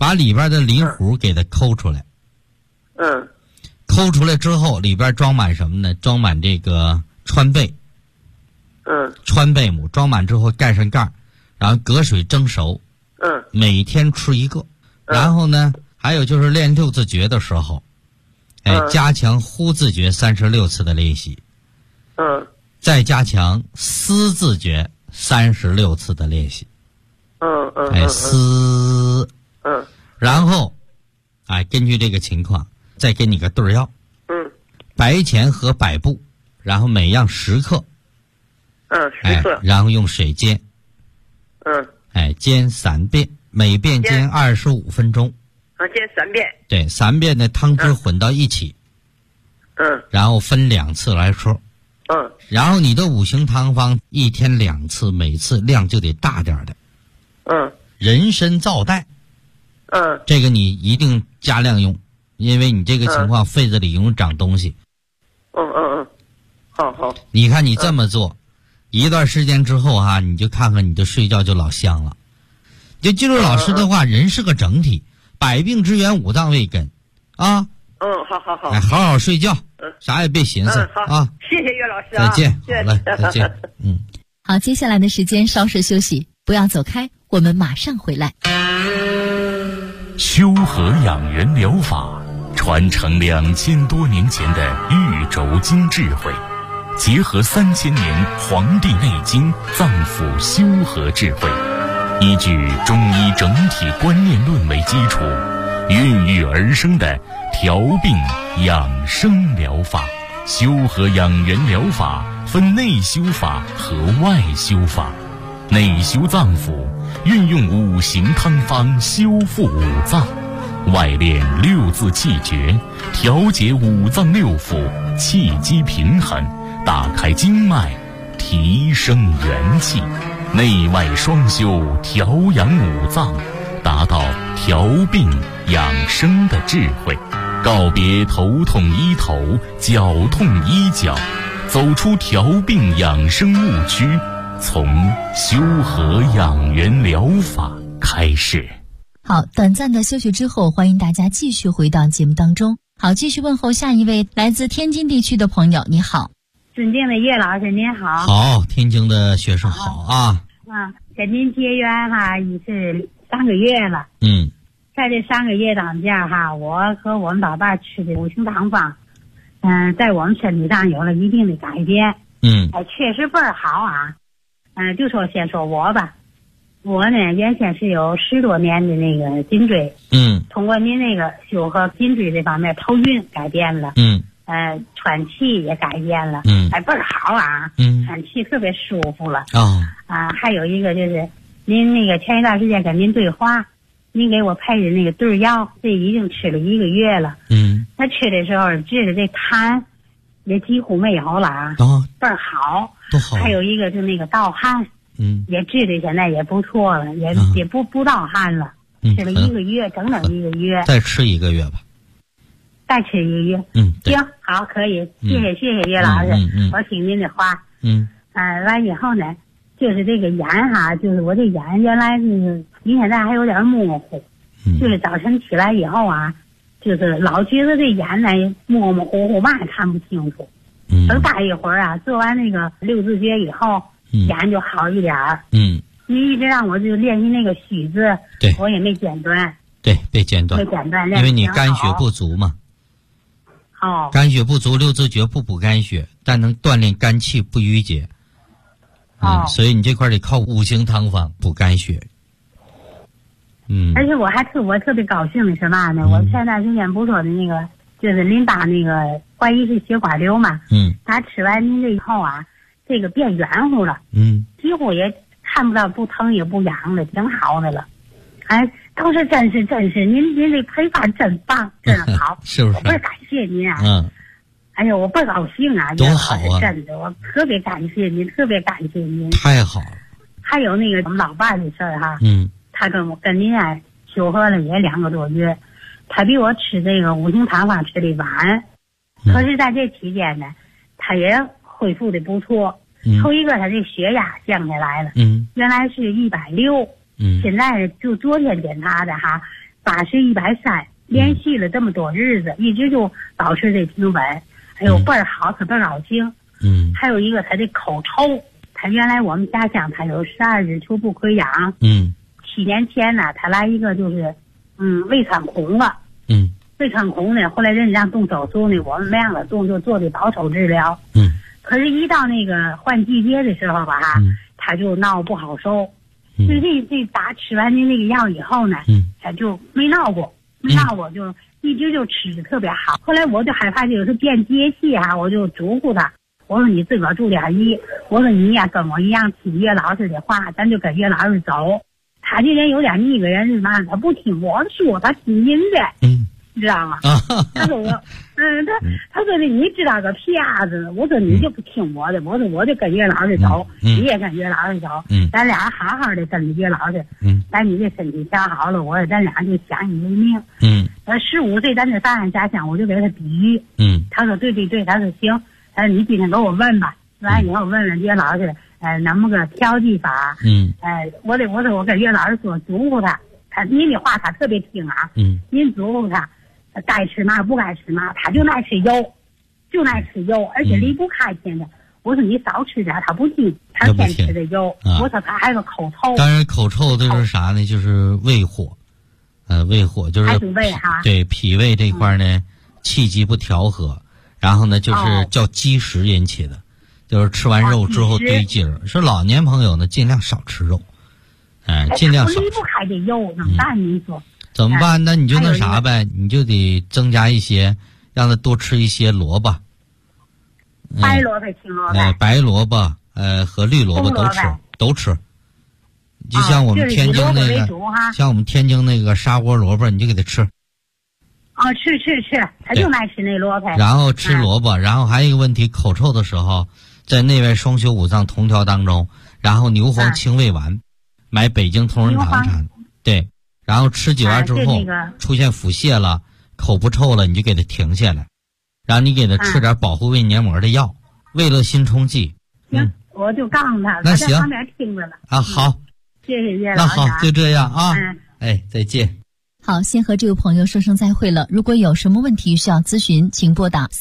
把里边的梨核给它抠出来。抠出来之后，里边装满什么呢？装满这个川贝。川贝母装满之后盖上盖，然后隔水蒸熟。每天吃一个。然后呢，还有就是练六字诀的时候，加强呼字诀36次的练习。再加强思字诀36次的练习。思。然后，根据这个情况，再给你个对药。白钱和百步，然后每样10克。10克。然后用水煎。煎3遍，每遍煎25分钟。 煎3遍。 对，3遍的汤汁混到一起。然后分2次来吃。然后你的5行汤方1天2次，每次量就得大点的。人参皂带。这个你一定加量用，因为你这个情况肺子里容易长东西。 好。 你看你这么做，一段时间之后你就看看你的睡觉就老香了。就记住老师的话，人是个整体，百病之源五脏未根啊。 好。 好好睡觉，啥也别寻思啊。 谢谢岳老师再见。好嘞，再见。 好，接下来的时间稍事休息，不要走开，我们马上回来。 修和养元疗法传承2000多年前的玉轴经智慧，结合3000年《黄帝内经》脏腑修和智慧，依据中医整体观念论为基础，孕育而生的调病养生疗法。修和养元疗法分内修法和外修法。内修脏腑，运用5行汤方修复5脏；外练6字气诀，调节5脏6腑，气机平衡，打开经脉，提升元气。内外双修，调养5脏，达到调病养生的智慧。告别头痛医头，脚痛医脚，走出调病养生误区，从修和养元疗法开始。 好，短暂的休息之后，欢迎大家继续回到节目当中。好，继续问候下一位来自天津地区的朋友，你好。 尊敬的岳老师您好。 好，天津的学生好啊。 跟您结缘已是3个月了。在这3个月当中我和我们老伴吃的5行汤方，在我们身体上有了一定的改变。确实倍儿好啊。就说先说我吧，我呢原先是有10多年的那个颈椎。通过您那个修和颈椎这方面，头晕改变了。喘气也改变了。倍儿好啊。喘气特别舒服了。还有一个就是您那个前一段时间跟您对话，您给我配的那个对药，这已经吃了1个月了。他吃的时候治的这痰也几乎没有了。倍儿好。还有一个就那个盗汗，也治的现在也不错了，也不盗汗了。吃了1个月，整1个月。 再吃1个月吧。 再吃1个月。行，好，可以。谢谢岳老师。我听您的话。完以后呢，就是这个眼就是我这眼原来是你现在还有点模糊。就是早晨起来以后就是老觉得这眼呢模模糊糊，嘛也看不清楚。等待一会儿做完那个6字诀以后，眼就好一点。你一直让我就练习那个虚字，我也没间断。 对，没间断，因为你肝血不足嘛。肝血不足，6字诀不补肝血，但能锻炼肝气不郁结。所以你这块得靠5行汤方补肝血。 而且我特别高兴的是嘛呢？我前段时间不说的那个，就是您把那个怀疑是血管瘤嘛。他吃完您这以后这个变圆乎了。几乎也看不到不疼也不痒的，挺好的了。都是真是，您这配方真棒，真好。 是不是？ 我倍儿感谢您哎呦，我倍儿高兴多好啊！ 真的，我特别感谢您，特别感谢您。 太好了。 还有那个我们老伴的事儿他跟您修和了也2个多月，他比我吃这个5行汤方吃的晚，可是在这期间呢，他也恢复的不错。头一个他这血压降下来了。原来是160。现在就昨天检查的 80、130，连续了这么多日子，一直就保持这平稳。哎呦，倍儿好，可倍儿高兴。还有一个他的口臭，他原来我们家乡他有12指秋不溃疡。7年前呢，他来一个就是胃穿孔了。胃穿孔呢，后来人家让动手术呢，我们没让他动，就做的保守治疗。可是，一到那个换季节的时候吧，他就闹不好受。就这打吃完的那个药以后呢，他就没闹过，就一直就吃的特别好。后来我就害怕这个是变节气哈，我就嘱咐他，我说你自个儿注点意，我说你呀跟我一样听岳老师的话，咱就跟岳老师走。他这人有点那个人是嘛，他不听我说，他听您的。你知道吗？他说我，他说的你知道个屁鸭子，我说你就不听我的，我说我就跟岳老师走，你也跟岳老师走，咱俩好好的跟着岳老师，咱你这身体调好了，我说咱俩就相依为命。15岁咱就上俺家乡，我就给他比喻。他说对，他说行，他说你今天给我问吧，完以后问问岳老师，能不能调剂法？我说我跟岳老师说嘱咐他您的话他特别听啊。您嘱咐他。该吃嘛不该吃嘛，他就爱吃油，而且离不开天的。我说你少吃点，他不听，他偏吃的油。我说他还有口臭。 当然口臭就是啥呢？就是胃火，胃火就是还是胃哈。 对，脾胃这块呢，气机不调和，然后呢就是叫积食引起的，就是吃完肉之后堆积儿。说老年朋友呢，尽量少吃肉，尽量少吃。 离不开这油，怎么办？您说？ 怎么办？那你就那啥呗，你就得增加一些，让他多吃一些萝卜。 白萝卜、青萝卜。 白萝卜和绿萝卜都吃。就像我们天津那个，像我们天津那个砂锅萝卜，你就给他吃。 吃，他就爱吃那萝卜。 然后吃萝卜，然后还有一个问题，口臭的时候，在内外双修五脏同调当中，然后牛黄清胃丸，买北京同仁堂产，对。然后吃几丸之后，出现腹泻了，口不臭了，你就给他停下来，然后你给他吃点保护胃黏膜的药，胃乐心冲剂。 行，我就告诉他， 那行， 在旁边听着了。 好， 谢谢岳老师。 那好，就这样啊。再见。 好，先和这位朋友说声再会了。如果有什么问题需要咨询，请拨打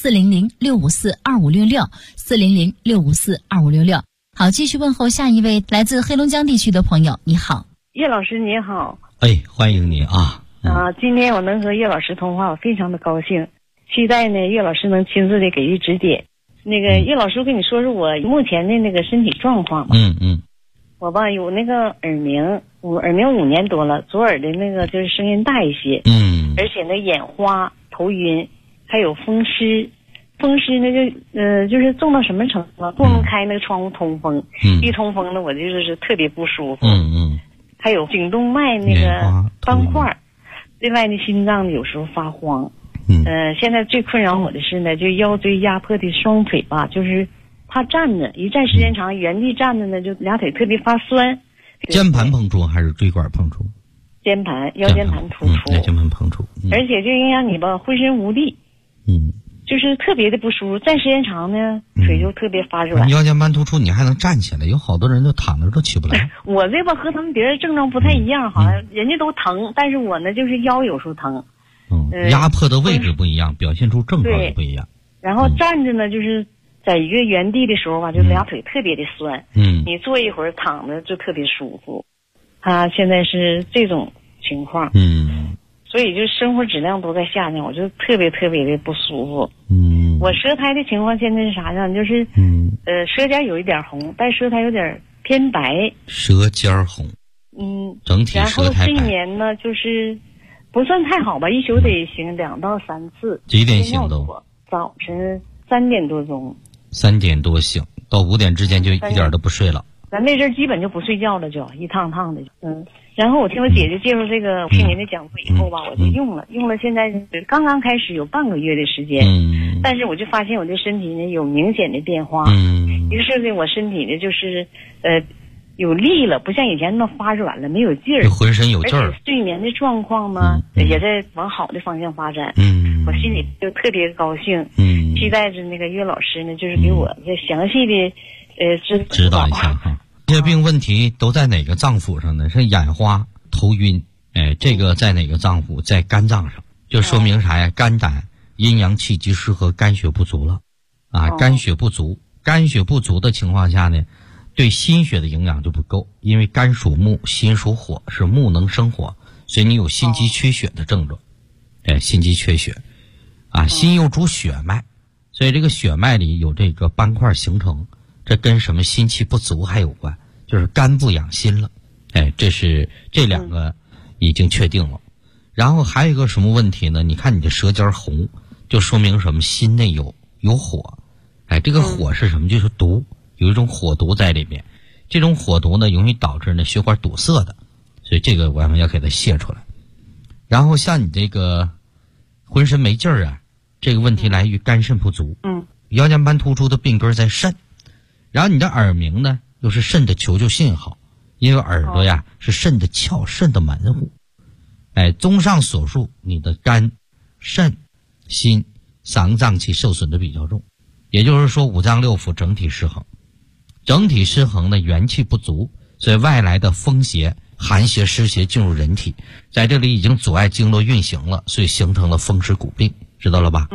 400-654-2566，400-654-2566。好，继续问候下一位来自黑龙江地区的朋友。你好， 岳老师你好。 欢迎你啊！ 今天我能和岳老师通话，我非常的高兴，期待呢岳老师能亲自的给予指点。那个岳老师，我跟你说说我目前的那个身体状况吧。我吧有那个耳鸣5年多了，左耳的那个就是声音大一些。而且呢眼花、头晕，还有风湿。风湿呢就是重到什么程度了？不能开那个窗户通风。一通风呢，我就是特别不舒服。还有颈动脉那个斑块，另外呢心脏有时候发慌。现在最困扰我的是呢，就腰椎压迫的双腿吧，就是他站着一站时间长，原地站着呢，就俩腿特别发酸。 肩盘碰触还是椎管碰触？ 腰间盘突出。 肩盘碰触。 而且就影响你吧，浑身无力。就是特别的不舒服，站时间长呢，腿就特别发软。 腰间盘突出，你还能站起来？有好多人都躺着都起不来。 我这吧和他们别人症状不太一样，好像人家都疼，但是我呢就是腰有时候疼。 压迫的位置不一样，表现出症状也不一样。 然后站着呢，就是在一个原地的时候吧，就俩腿特别的酸。你坐一会儿躺着就特别舒服。他现在是这种情况。所以就生活质量都在下降，我就特别特别的不舒服。我舌苔的情况现在是啥样？就是舌尖有一点红，但舌苔有点偏白。 舌尖红。整体舌苔白。然后睡眠呢，就是不算太好吧，一宿得醒2到3次。 几点醒都？ 早晨3点多钟。 3点多醒，到5点之间就一点都不睡了。 咱那阵基本就不睡觉了，就一趟趟的。然后我听我姐姐介绍这个听您的讲座以后吧，我就用了，现在刚刚开始有半个月的时间。但是我就发现我的身体呢有明显的变化。于是呢我身体呢就是有力了，不像以前那么发软了，没有劲儿， 浑身有劲儿。 而且睡眠的状况呢也在往好的方向发展。我心里就特别高兴。期待着那个岳老师呢，就是给我再详细的指导一下哈。这些病问题都在哪个脏腑上呢？是眼花、头晕、 这个在哪个脏腑？在肝脏上，就说明啥呀？肝胆阴阳气机失和，肝血不足了啊！肝血不足，肝血不足的情况下呢，对心血的营养就不够，因为肝属木，心属火，是木能生火，所以你有心肌缺血的症状。心肌缺血啊，心又主血脉，所以这个血脉里有这个斑块形成，这跟什么心气不足还有关，就是肝不养心了。这是这两个已经确定了。然后还有一个什么问题呢？你看你的舌尖红，就说明什么？心内有火。这个火是什么？就是毒，有一种火毒在里面。这种火毒呢，容易导致呢血管堵塞的，所以这个我们要给它泄出来。然后像你这个浑身没劲儿啊，这个问题来于肝肾不足。腰间盘突出的病根在肾，然后你的耳鸣呢又是肾的求救信号，因为耳朵呀是肾的窍，肾的门户。综上所述，你的肝、肾、心三个脏器受损的比较重，也就是说五脏六腑整体失衡。整体失衡呢，元气不足，所以外来的风邪、寒邪、湿邪进入人体，在这里已经阻碍经络运行了，所以形成了风湿骨病，知道了吧？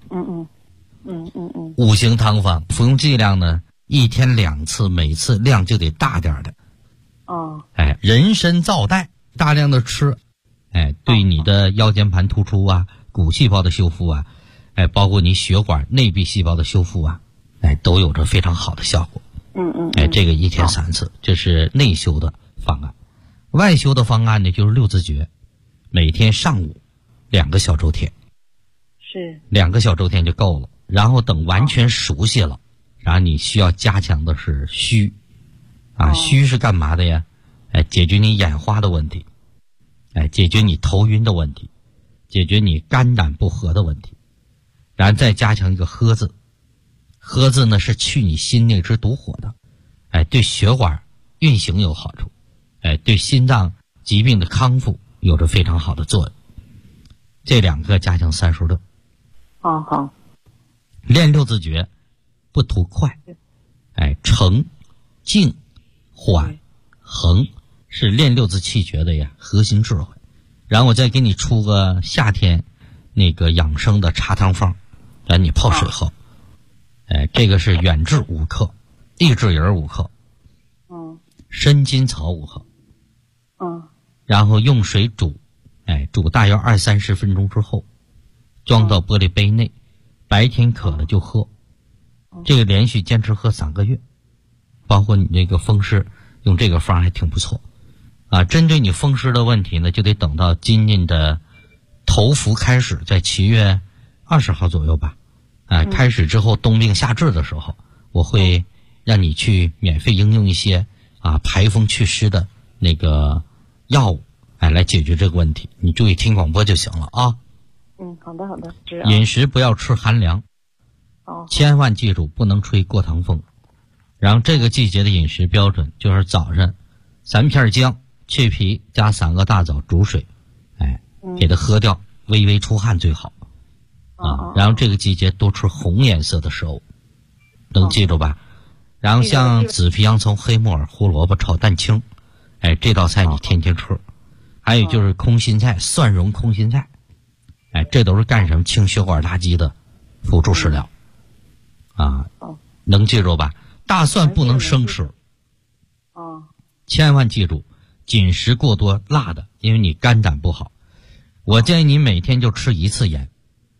五行汤方服用剂量呢，1天2次，每次量就得大点的。人参皂苷大量的吃，对你的腰间盘突出啊、骨细胞的修复啊，包括你血管内壁细胞的修复啊，都有着非常好的效果。这个1天3次，这是内修的方案。外修的方案呢，就是6字诀，每天上午2个小周天， 是 2个小周天就够了。然后等完全熟悉了，然后你需要加强的是虚啊，虚是干嘛的呀？解决你眼花的问题，解决你头晕的问题，解决你肝胆不和的问题，然后再加强一个呵字。呵字呢是去你心内之毒火的，对血管运行有好处，对心脏疾病的康复有着非常好的作用。这2个加强36。 好。 练6字诀，不图快，诚、静、缓、恒是练6字气诀的呀核心智慧。然后我再给你出个夏天那个养生的茶汤方，让你泡水喝。这个是远志5克，地质仁5克，参金草5克，然后用水煮，煮大约20-30分钟之后，装到玻璃杯内，白天渴了就喝。这个连续坚持喝3个月，包括你这个风湿用这个方还挺不错啊。针对你风湿的问题呢，就得等到今年的头伏开始，在7月20号左右吧。开始之后冬病夏治的时候，我会让你去免费应用一些排风祛湿的那个药物，来解决这个问题。你注意听广播就行了啊。 好的。 饮食不要吃寒凉，千万记住不能吹过堂风。然后这个季节的饮食标准就是早上3片姜去皮加3个大枣煮水，给它喝掉，微微出汗最好。然后这个季节多吃红颜色的食物，能记住吧？然后像紫皮洋葱、黑木耳、胡萝卜炒蛋清，这道菜你天天吃。还有就是空心菜，蒜蓉空心菜，这都是干什么清血管垃圾的辅助食疗能记住吧？大蒜不能生吃，千万记住，仅食过多辣的，因为你肝胆不好。我建议你每天就吃1次盐，